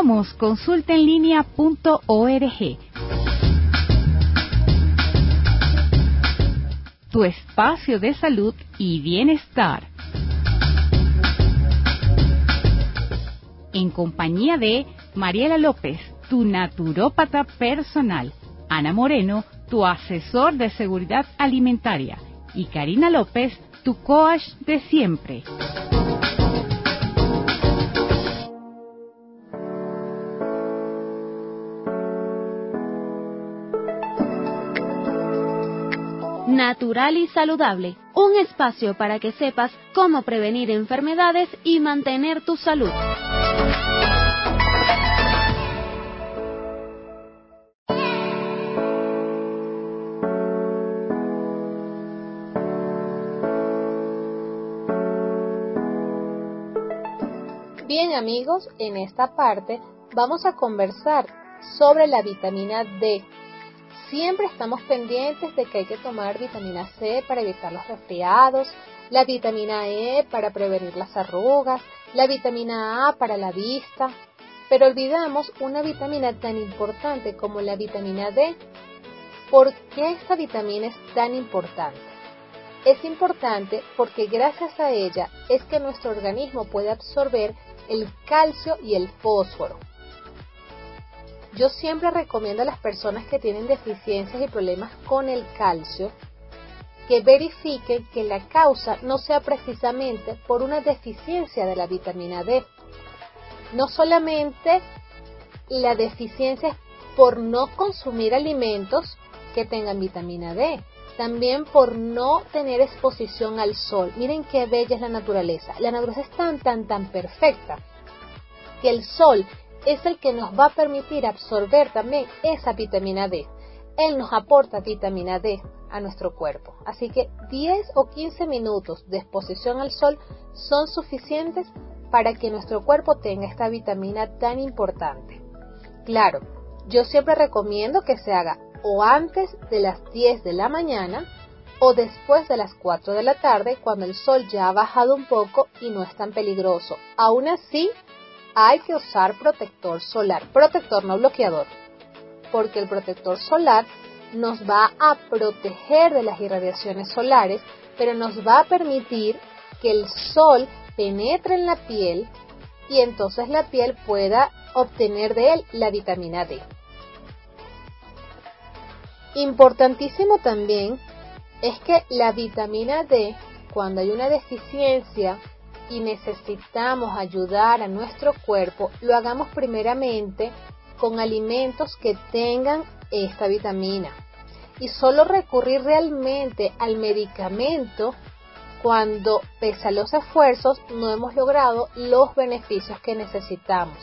Somos consultaenlinea.org. Tu espacio de salud y bienestar. En compañía de Mariela López, tu naturópata personal, Ana Moreno, tu asesor de seguridad alimentaria, y Karina López, tu coach de siempre. Natural y saludable, un espacio para que sepas cómo prevenir enfermedades y mantener tu salud. Bien amigos, en esta parte vamos a conversar sobre la vitamina D. Siempre estamos pendientes de que hay que tomar vitamina C para evitar los resfriados, la vitamina E para prevenir las arrugas, la vitamina A para la vista, pero olvidamos una vitamina tan importante como la vitamina D. ¿Por qué esta vitamina es tan importante? Es importante porque gracias a ella es que nuestro organismo puede absorber el calcio y el fósforo. Yo siempre recomiendo a las personas que tienen deficiencias y problemas con el calcio que verifiquen que la causa no sea precisamente por una deficiencia de la vitamina D. No solamente la deficiencia es por no consumir alimentos que tengan vitamina D, también por no tener exposición al sol. Miren qué bella es la naturaleza. La naturaleza es tan perfecta que el sol es el que nos va a permitir absorber también esa vitamina D. Él nos aporta vitamina D a nuestro cuerpo. Así que 10 o 15 minutos de exposición al sol son suficientes para que nuestro cuerpo tenga esta vitamina tan importante. Claro, yo siempre recomiendo que se haga o antes de las 10 de la mañana o después de las 4 de la tarde, cuando el sol ya ha bajado un poco y no es tan peligroso. Aún así, hay que usar protector solar, protector no bloqueador, porque el protector solar nos va a proteger de las irradiaciones solares, pero nos va a permitir que el sol penetre en la piel y entonces la piel pueda obtener de él la vitamina D. Importantísimo también es que la vitamina D, cuando hay una deficiencia y necesitamos ayudar a nuestro cuerpo, lo hagamos primeramente con alimentos que tengan esta vitamina y solo recurrir realmente al medicamento cuando, pese a los esfuerzos, no hemos logrado los beneficios que necesitamos.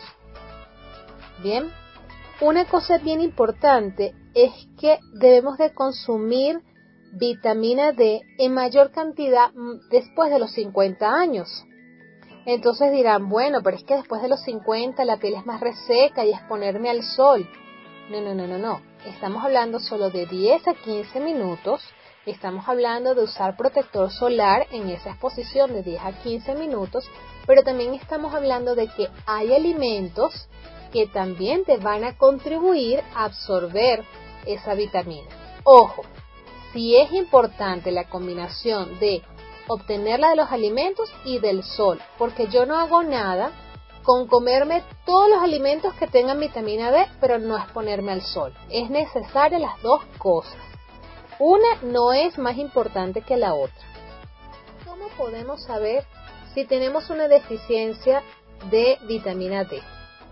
Bien, una cosa bien importante es que debemos de consumir vitamina D en mayor cantidad después de los 50 años. Entonces dirán, bueno, pero es que después de los 50 la piel es más reseca y exponerme al sol. No. Estamos hablando solo de 10 a 15 minutos. Estamos hablando de usar protector solar en esa exposición de 10 a 15 minutos. Pero también estamos hablando de que hay alimentos que también te van a contribuir a absorber esa vitamina. Ojo, sí es importante la combinación de obtenerla de los alimentos y del sol, porque yo no hago nada con comerme todos los alimentos que tengan vitamina D, pero no exponerme al sol. Es necesaria las dos cosas. Una no es más importante que la otra. ¿Cómo podemos saber si tenemos una deficiencia de vitamina D?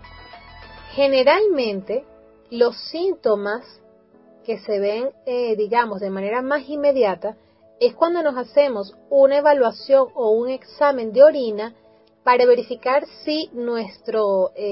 Generalmente, los síntomas que se ven, de manera más inmediata, es cuando nos hacemos una evaluación o un examen de orina para verificar si nuestra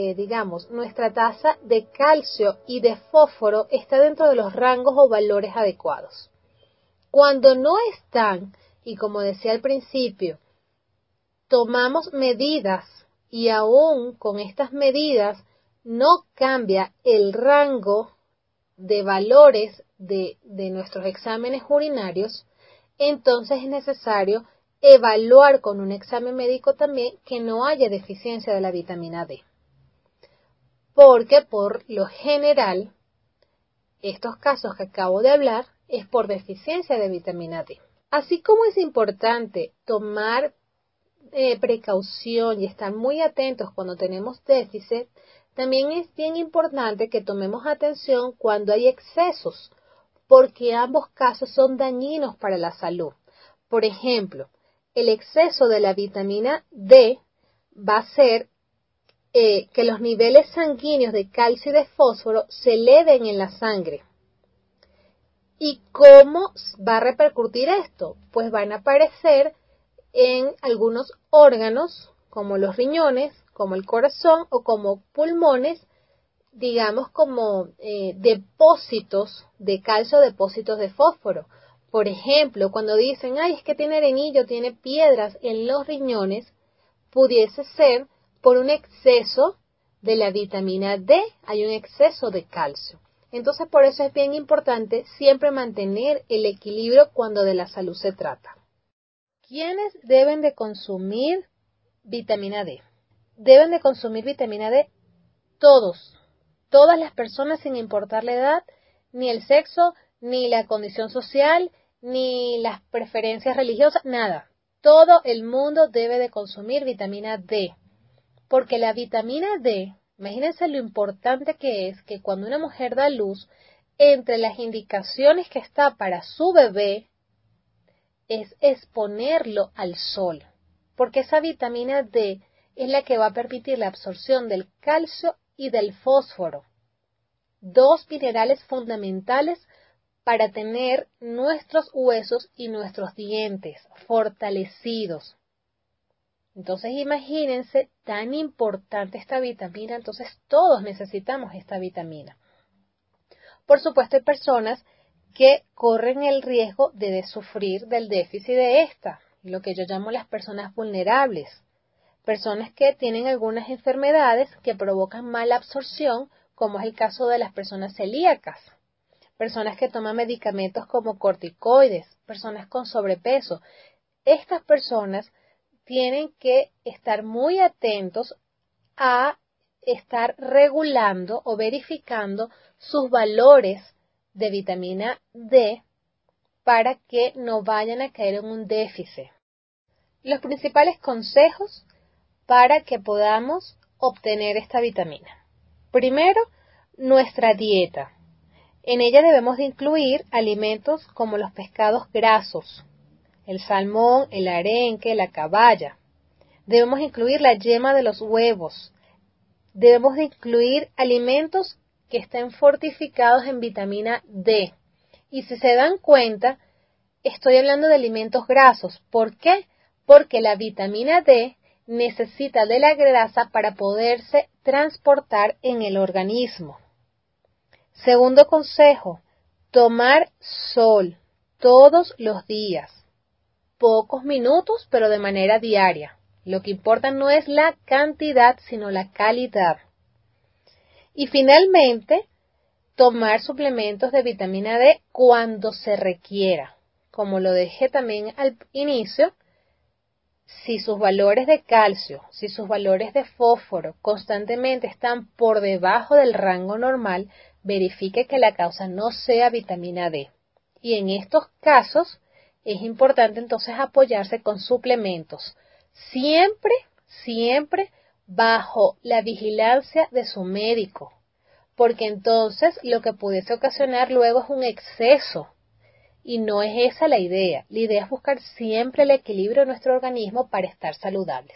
tasa de calcio y de fósforo está dentro de los rangos o valores adecuados. Cuando no están, y como decía al principio, tomamos medidas y aún con estas medidas no cambia el rango de valores de nuestros exámenes urinarios, entonces es necesario evaluar con un examen médico también que no haya deficiencia de la vitamina D. porque por lo general estos casos que acabo de hablar es por deficiencia de vitamina D. Así como es importante tomar precaución y estar muy atentos cuando tenemos déficit, también es bien importante que tomemos atención cuando hay excesos, porque ambos casos son dañinos para la salud. Por ejemplo, el exceso de la vitamina D va a hacer que los niveles sanguíneos de calcio y de fósforo se eleven en la sangre. ¿Y cómo va a repercutir esto? Pues van a aparecer en algunos órganos, como los riñones, como el corazón o como pulmones, digamos como depósitos de calcio, depósitos de fósforo. Por ejemplo, cuando dicen, ay, es que tiene arenillo, tiene piedras en los riñones, pudiese ser por un exceso de la vitamina D, hay un exceso de calcio. Entonces, por eso es bien importante siempre mantener el equilibrio cuando de la salud se trata. ¿Quiénes deben de consumir vitamina D? Deben de consumir vitamina D todos, todas las personas sin importar la edad, ni el sexo, ni la condición social, ni las preferencias religiosas, nada. Todo el mundo debe de consumir vitamina D, porque la vitamina D, imagínense lo importante que es que cuando una mujer da luz, entre las indicaciones que está para su bebé, es exponerlo al sol, porque esa vitamina D es la que va a permitir la absorción del calcio y del fósforo, dos minerales fundamentales para tener nuestros huesos y nuestros dientes fortalecidos. Entonces imagínense tan importante esta vitamina, entonces todos necesitamos esta vitamina. Por supuesto hay personas que corren el riesgo de sufrir del déficit de esta, lo que yo llamo las personas vulnerables, personas que tienen algunas enfermedades que provocan mala absorción, como es el caso de las personas celíacas, personas que toman medicamentos como corticoides, personas con sobrepeso. Estas personas tienen que estar muy atentos a estar regulando o verificando sus valores de vitamina D para que no vayan a caer en un déficit. Los principales consejos para que podamos obtener esta vitamina. Primero, nuestra dieta. En ella debemos de incluir alimentos como los pescados grasos, el salmón, el arenque, la caballa. Debemos incluir la yema de los huevos. Debemos de incluir alimentos que estén fortificados en vitamina D. Y si se dan cuenta, estoy hablando de alimentos grasos. ¿Por qué? Porque la vitamina D necesita de la grasa para poderse transportar en el organismo. Segundo consejo, tomar sol todos los días. Pocos minutos, pero de manera diaria. Lo que importa no es la cantidad, sino la calidad. Y finalmente, tomar suplementos de vitamina D cuando se requiera. Como lo dije también al inicio, si sus valores de calcio, si sus valores de fósforo constantemente están por debajo del rango normal, verifique que la causa no sea vitamina D. Y en estos casos es importante entonces apoyarse con suplementos. Siempre bajo la vigilancia de su médico, porque entonces lo que pudiese ocasionar luego es un exceso. Y no es esa la idea. La idea es buscar siempre el equilibrio de nuestro organismo para estar saludables.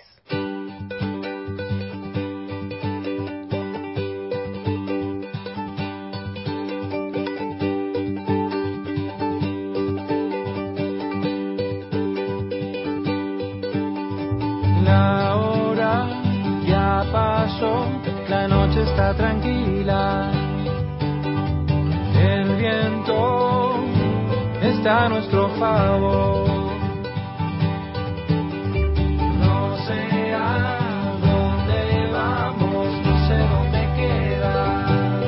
La hora ya pasó, la noche está tranquila. El viento está a nuestro favor. No sé a dónde vamos, no sé dónde queda.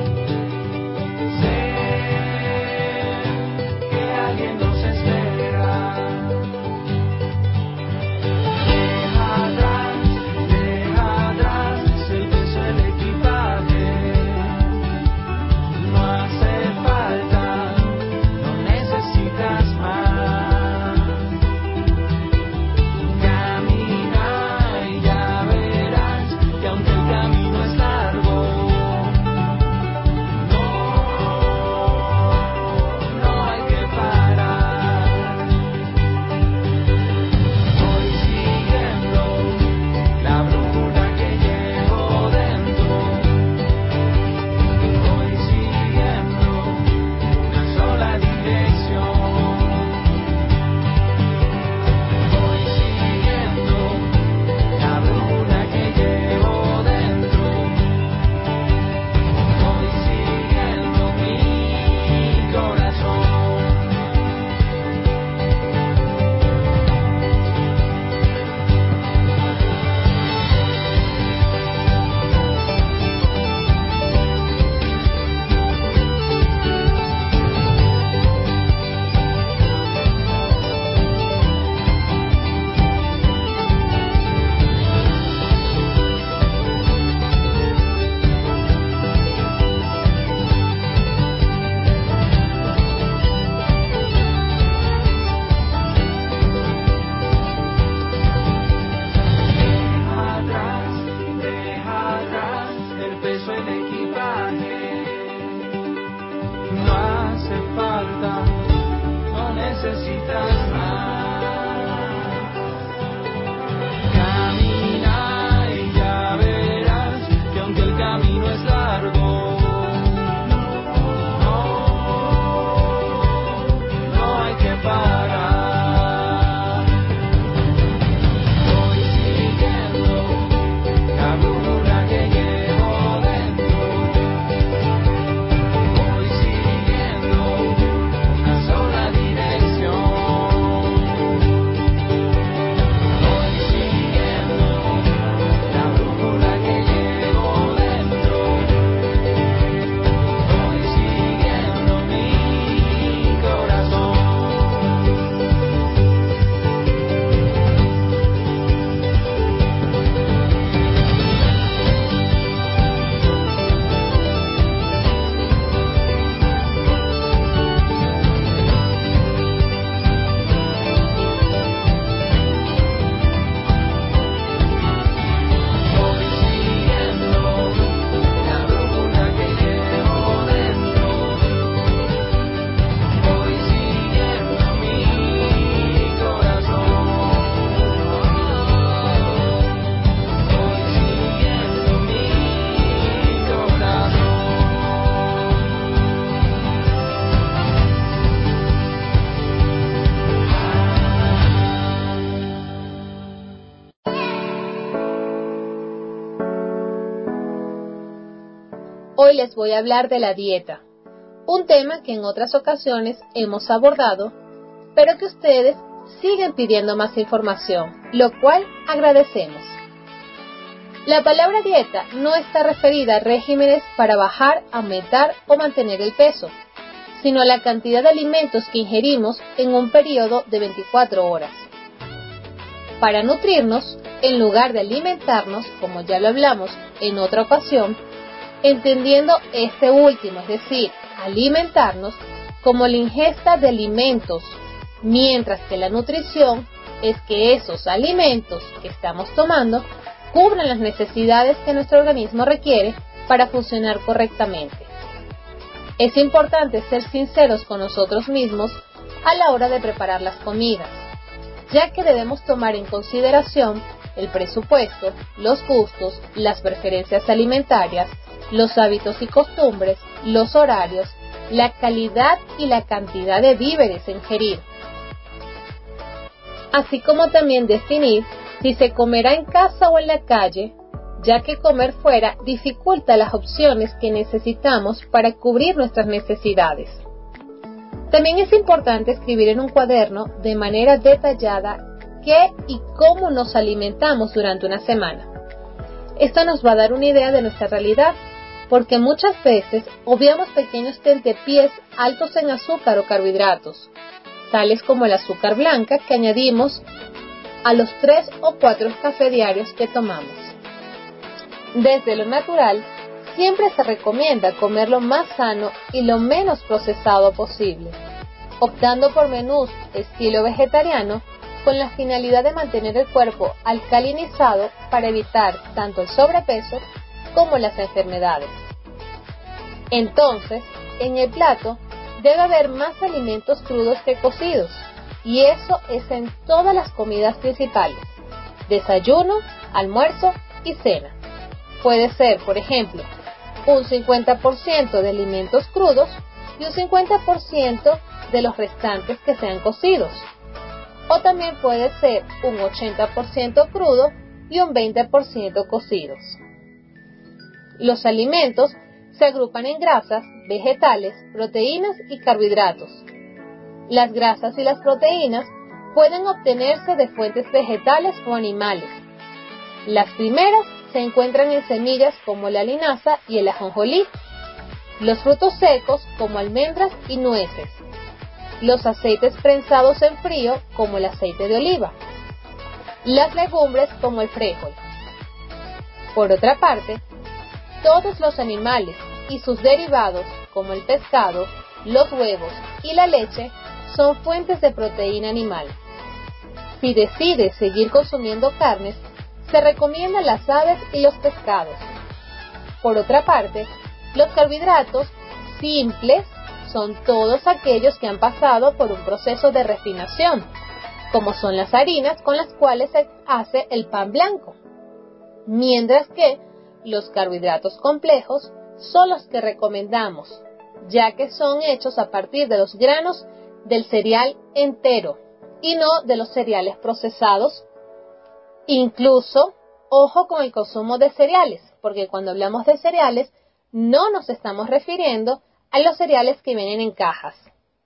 Sé que alguien nos espera. Deja atrás el peso del equipaje. Hoy les voy a hablar de la dieta, un tema que en otras ocasiones hemos abordado, pero que ustedes siguen pidiendo más información, lo cual agradecemos. La palabra dieta no está referida a regímenes para bajar, aumentar o mantener el peso, sino a la cantidad de alimentos que ingerimos en un periodo de 24 horas. Para nutrirnos, en lugar de alimentarnos, como ya lo hablamos en otra ocasión, entendiendo este último, es decir, alimentarnos como la ingesta de alimentos, mientras que la nutrición es que esos alimentos que estamos tomando cubran las necesidades que nuestro organismo requiere para funcionar correctamente. Es importante ser sinceros con nosotros mismos a la hora de preparar las comidas, ya que debemos tomar en consideración el presupuesto, los gustos, las preferencias alimentarias, los hábitos y costumbres, los horarios, la calidad y la cantidad de víveres a ingerir, así como también definir si se comerá en casa o en la calle, ya que comer fuera dificulta las opciones que necesitamos para cubrir nuestras necesidades. También es importante escribir en un cuaderno de manera detallada qué y cómo nos alimentamos durante una semana. Esto nos va a dar una idea de nuestra realidad, porque muchas veces obviamos pequeños tentepiés altos en azúcar o carbohidratos, tales como el azúcar blanca que añadimos a los 3 o 4 cafés diarios que tomamos. Desde lo natural, siempre se recomienda comer lo más sano y lo menos procesado posible, optando por menús estilo vegetariano con la finalidad de mantener el cuerpo alcalinizado para evitar tanto el sobrepeso como las enfermedades. Entonces, en el plato debe haber más alimentos crudos que cocidos, y eso es en todas las comidas principales: desayuno, almuerzo y cena. Puede ser, por ejemplo, un 50% de alimentos crudos y un 50% de los restantes que sean cocidos. O también puede ser un 80% crudo y un 20% cocidos. Los alimentos se agrupan en grasas, vegetales, proteínas y carbohidratos. Las grasas y las proteínas pueden obtenerse de fuentes vegetales o animales. Las primeras se encuentran en semillas como la linaza y el ajonjolí, los frutos secos como almendras y nueces, los aceites prensados en frío como el aceite de oliva, las legumbres como el frijol. Por otra parte, todos los animales y sus derivados como el pescado, los huevos y la leche son fuentes de proteína animal. Si decides seguir consumiendo carnes, se recomiendan las aves y los pescados. Por otra parte, los carbohidratos simples son todos aquellos que han pasado por un proceso de refinación, como son las harinas con las cuales se hace el pan blanco, mientras que los carbohidratos complejos son los que recomendamos, ya que son hechos a partir de los granos del cereal entero y no de los cereales procesados. Incluso, ojo con el consumo de cereales, porque cuando hablamos de cereales no nos estamos refiriendo a los cereales que vienen en cajas.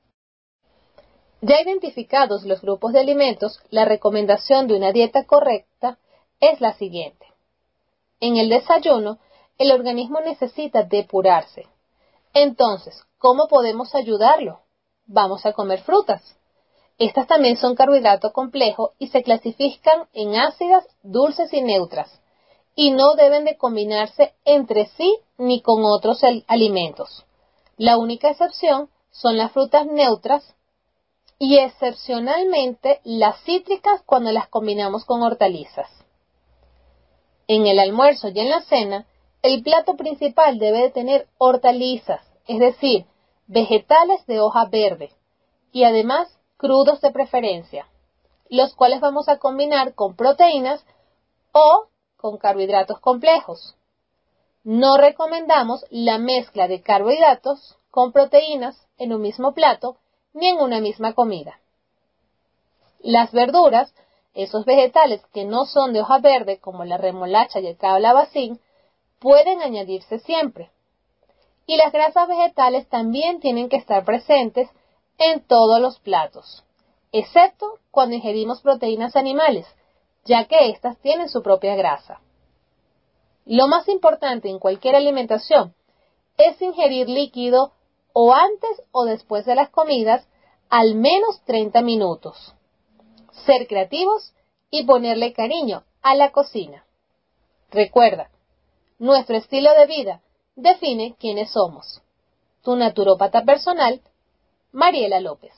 Ya identificados los grupos de alimentos, la recomendación de una dieta correcta es la siguiente. En el desayuno, el organismo necesita depurarse. Entonces, ¿cómo podemos ayudarlo? Vamos a comer frutas. Estas también son carbohidrato complejo y se clasifican en ácidas, dulces y neutras, y no deben de combinarse entre sí ni con otros alimentos. La única excepción son las frutas neutras y excepcionalmente las cítricas cuando las combinamos con hortalizas. En el almuerzo y en la cena, el plato principal debe de tener hortalizas, es decir, vegetales de hoja verde, y además crudos de preferencia, los cuales vamos a combinar con proteínas o con carbohidratos complejos. No recomendamos la mezcla de carbohidratos con proteínas en un mismo plato ni en una misma comida. Las verduras, esos vegetales que no son de hoja verde como la remolacha y el calabacín, pueden añadirse siempre. Y las grasas vegetales también tienen que estar presentes en todos los platos, excepto cuando ingerimos proteínas animales, ya que éstas tienen su propia grasa. Lo más importante en cualquier alimentación es ingerir líquido o antes o después de las comidas al menos 30 minutos. Ser creativos y ponerle cariño a la cocina. Recuerda, nuestro estilo de vida define quiénes somos. Tu naturópata personal, Mariela López.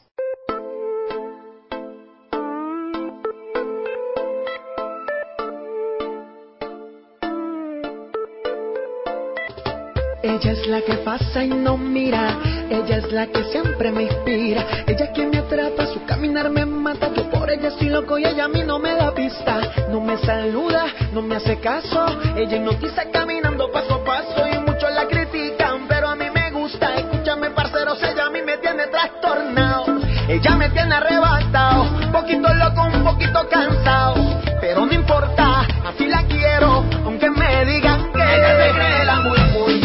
Ella es la que pasa y no mira, ella es la que siempre me inspira, ella es quien me atrapa, su caminar me mata, yo por ella estoy loco y ella a mí no me da pista, no me saluda, no me hace caso, ella hipnotiza caminando paso a paso y muchos la critican, pero a mí me gusta, escúchame parceros, ella a mí me tiene trastornado, ella me tiene arrebatado, un poquito loco, un poquito cansado, pero no importa, así la quiero, aunque me digan que ella se cree la muy.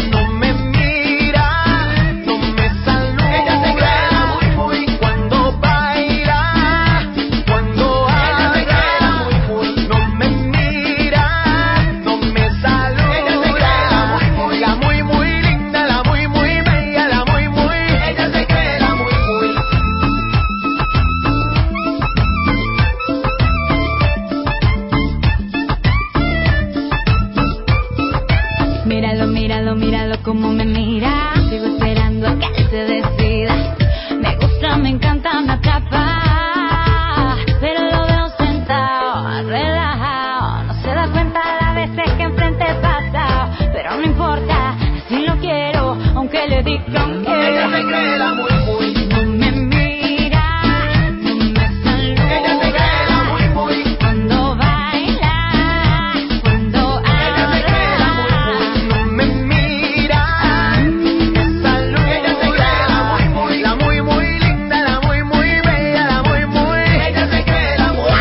Míralo como me mira, sigo esperando a que él se decida. Me gusta, me encanta, me atrapa, pero lo veo sentado, relajado. No se da cuenta las veces que enfrente pasa, pero no importa, si lo quiero, aunque le digan que ella se cree la muy. No me mira, no me saluda. Ella se cree la muy. Cuando baila, cuando habla. Ella se cree la muy. No me mira, me saluda. Ella se cree la muy linda, la muy bella, la muy. Ella se cree la muy.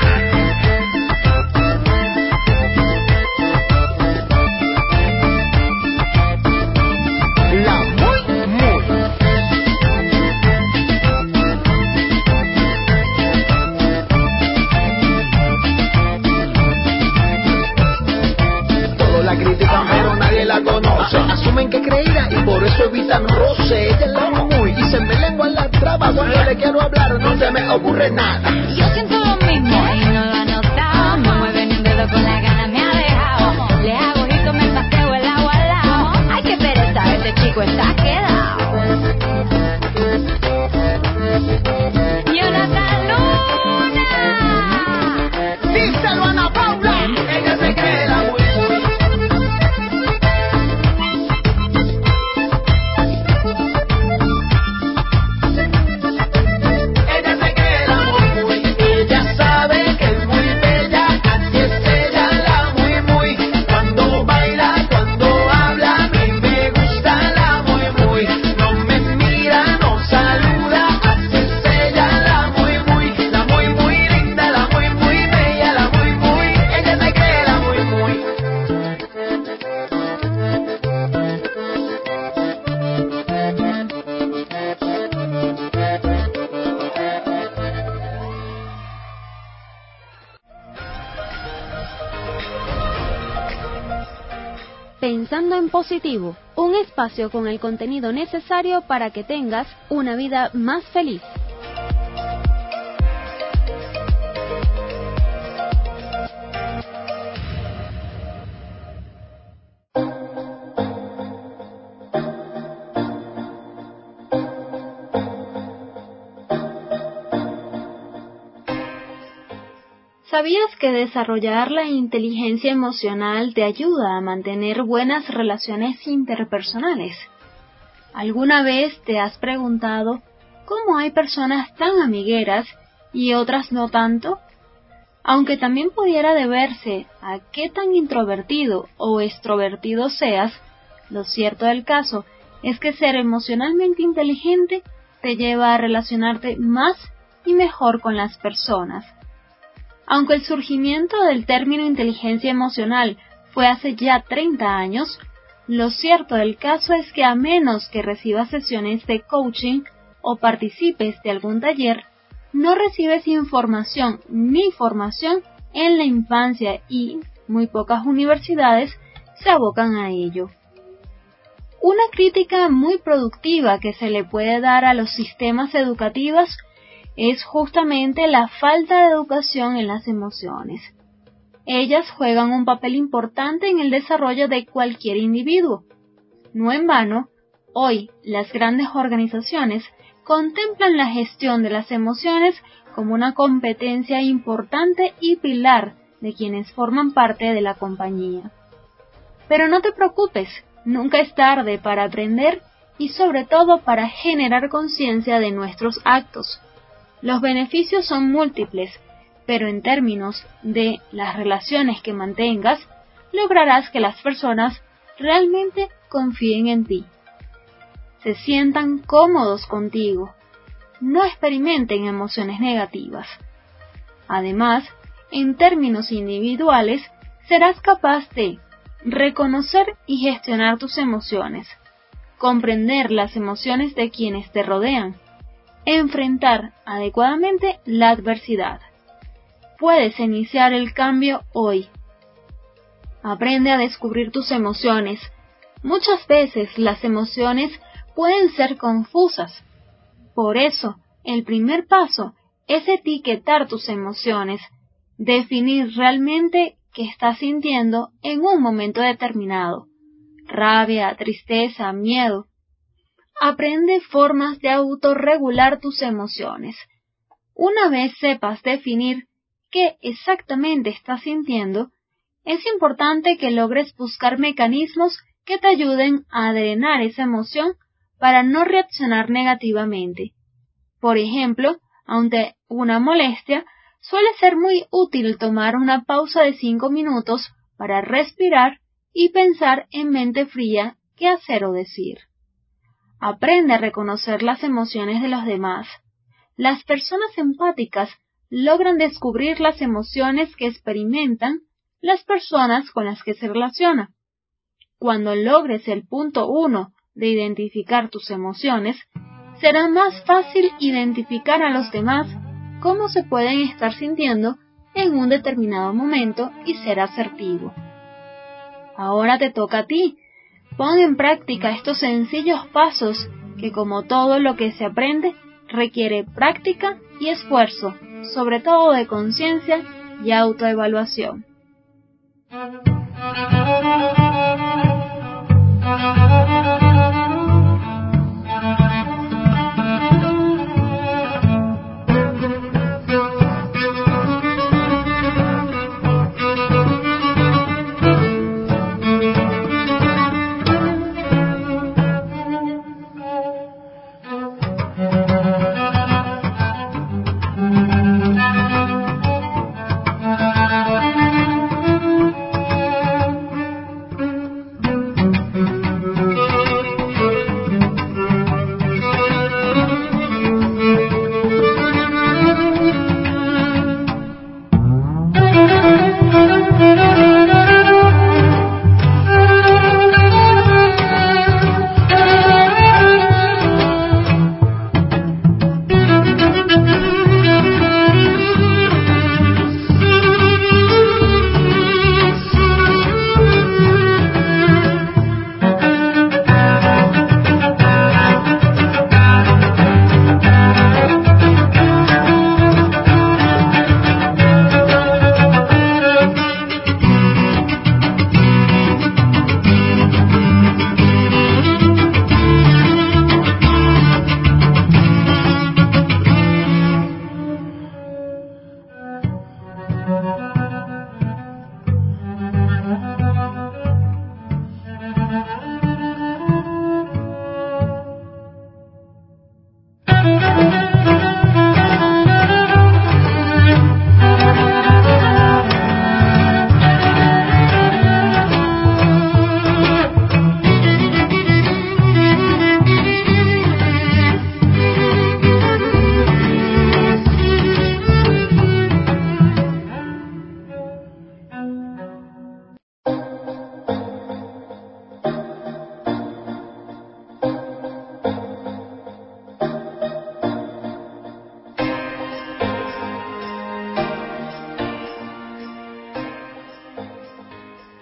La muy. Todos la critican pero nadie la conoce. Asumen que creída y por eso evitan roce. Ella es la muy y se me lengua la traba. Cuando le quiero hablar no se me ocurre nada. Yo siento lo mismo y no lo ha notado. No mueve ni un dedo con la gana, me ha dejado. Le hago ojito, me paseo el agua al lado. Ay, qué pereza, este chico está quedado. Jonathan Luna. Díselo a Ana Paula. Ella se cree la muy. Ella se cree la muy. Ella sabe que es muy bella, así es ella la muy. Cuando baila, cuando habla, a mí me gusta la muy. No me mira, no saluda, así es ella la muy. La muy linda, la muy bella, la muy. Ella se cree la muy. Pensando en positivo, un espacio con el contenido necesario para que tengas una vida más feliz. ¿Sabías que desarrollar la inteligencia emocional te ayuda a mantener buenas relaciones interpersonales? ¿Alguna vez te has preguntado cómo hay personas tan amigueras y otras no tanto? Aunque también pudiera deberse a qué tan introvertido o extrovertido seas, lo cierto del caso es que ser emocionalmente inteligente te lleva a relacionarte más y mejor con las personas. Aunque el surgimiento del término inteligencia emocional fue hace ya 30 años, Lo cierto del caso es que a menos que recibas sesiones de coaching o participes de algún taller, no recibes información ni formación en la infancia y muy pocas universidades se abocan a ello. Una crítica muy productiva que se le puede dar a los sistemas educativos es justamente la falta de educación en las emociones. Ellas juegan un papel importante en el desarrollo de cualquier individuo. No en vano, hoy las grandes organizaciones contemplan la gestión de las emociones como una competencia importante y pilar de quienes forman parte de la compañía. Pero no te preocupes, nunca es tarde para aprender y sobre todo para generar conciencia de nuestros actos. Los beneficios son múltiples, pero en términos de las relaciones que mantengas, lograrás que las personas realmente confíen en ti, se sientan cómodos contigo, no experimenten emociones negativas. Además, en términos individuales, serás capaz de reconocer y gestionar tus emociones, comprender las emociones de quienes te rodean, enfrentar adecuadamente la adversidad. Puedes iniciar el cambio hoy. Aprende a descubrir tus emociones. Muchas veces las emociones pueden ser confusas. Por eso, el primer paso es etiquetar tus emociones, definir realmente qué estás sintiendo en un momento determinado. Rabia, tristeza, miedo. Aprende formas de autorregular tus emociones. Una vez sepas definir qué exactamente estás sintiendo, es importante que logres buscar mecanismos que te ayuden a drenar esa emoción para no reaccionar negativamente. Por ejemplo, ante una molestia, suele ser muy útil tomar una pausa de 5 minutos para respirar y pensar en mente fría qué hacer o decir. Aprende a reconocer las emociones de los demás. Las personas empáticas logran descubrir las emociones que experimentan las personas con las que se relacionan. Cuando logres el punto 1 de identificar tus emociones, será más fácil identificar a los demás cómo se pueden estar sintiendo en un determinado momento y ser asertivo. Ahora te toca a ti. Pon en práctica estos sencillos pasos que, como todo lo que se aprende, requiere práctica y esfuerzo, sobre todo de conciencia y autoevaluación.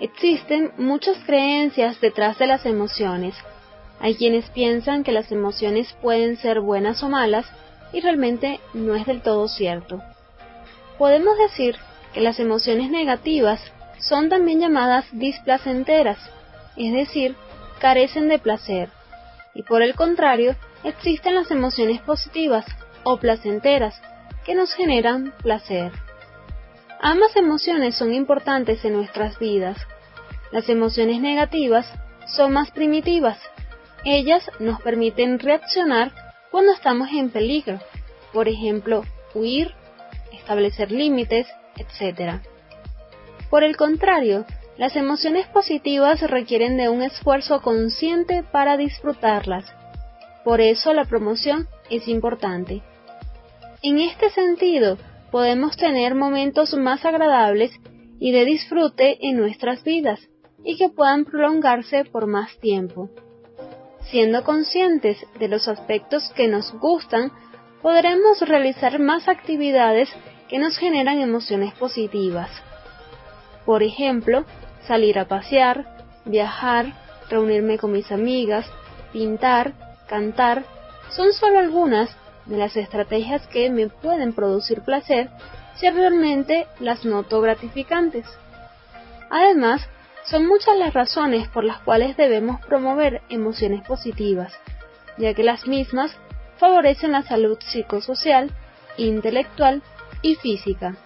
Existen muchas creencias detrás de las emociones. Hay quienes piensan que las emociones pueden ser buenas o malas y realmente no es del todo cierto. Podemos decir que las emociones negativas son también llamadas displacenteras, es decir, carecen de placer, y por el contrario, existen las emociones positivas o placenteras que nos generan placer. Ambas emociones son importantes en nuestras vidas. Las emociones negativas son más primitivas. Ellas nos permiten reaccionar cuando estamos en peligro, por ejemplo, huir, establecer límites, etc. Por el contrario, las emociones positivas requieren de un esfuerzo consciente para disfrutarlas. Por eso la promoción es importante. En este sentido, podemos tener momentos más agradables y de disfrute en nuestras vidas y que puedan prolongarse por más tiempo. Siendo conscientes de los aspectos que nos gustan, podremos realizar más actividades que nos generan emociones positivas. Por ejemplo, salir a pasear, viajar, reunirme con mis amigas, pintar, cantar, son solo algunas de las estrategias que me pueden producir placer si realmente las noto gratificantes. Además, son muchas las razones por las cuales debemos promover emociones positivas, ya que las mismas favorecen la salud psicosocial, intelectual y física.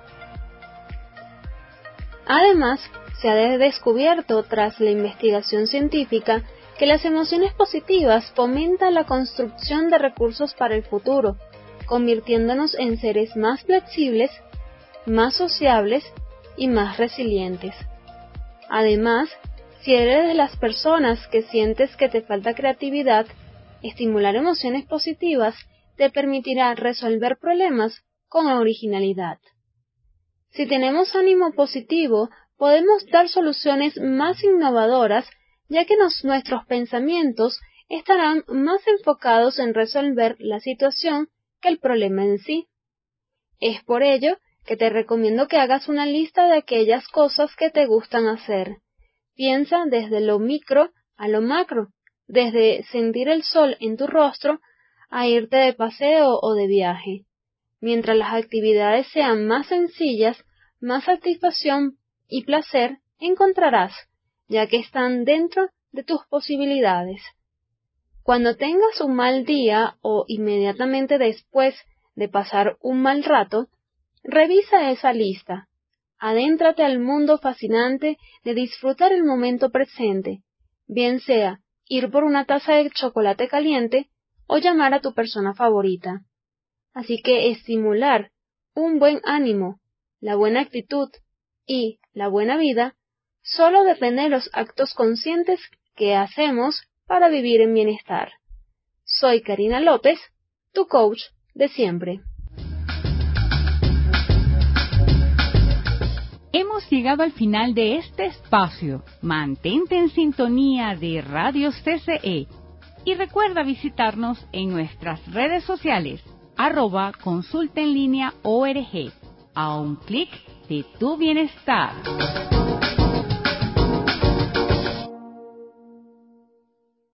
Además, se ha descubierto tras la investigación científica que las emociones positivas fomentan la construcción de recursos para el futuro, convirtiéndonos en seres más flexibles, más sociables y más resilientes. Además, si eres de las personas que sientes que te falta creatividad, estimular emociones positivas te permitirá resolver problemas con originalidad. Si tenemos ánimo positivo, podemos dar soluciones más innovadoras, ya que nuestros pensamientos estarán más enfocados en resolver la situación que el problema en sí. Es por ello que te recomiendo que hagas una lista de aquellas cosas que te gustan hacer. Piensa desde lo micro a lo macro, desde sentir el sol en tu rostro a irte de paseo o de viaje. Mientras las actividades sean más sencillas, más satisfacción y placer encontrarás, ya que están dentro de tus posibilidades. Cuando tengas un mal día o inmediatamente después de pasar un mal rato, revisa esa lista. Adéntrate al mundo fascinante de disfrutar el momento presente, bien sea ir por una taza de chocolate caliente o llamar a tu persona favorita. Así que estimular un buen ánimo, la buena actitud y la buena vida solo depende de los actos conscientes que hacemos para vivir en bienestar. Soy Karina López, tu coach de siempre. Hemos llegado al final de este espacio. Mantente en sintonía de Radio CCE y recuerda visitarnos en nuestras redes sociales @consultaenlinea.org. A un clic de tu bienestar.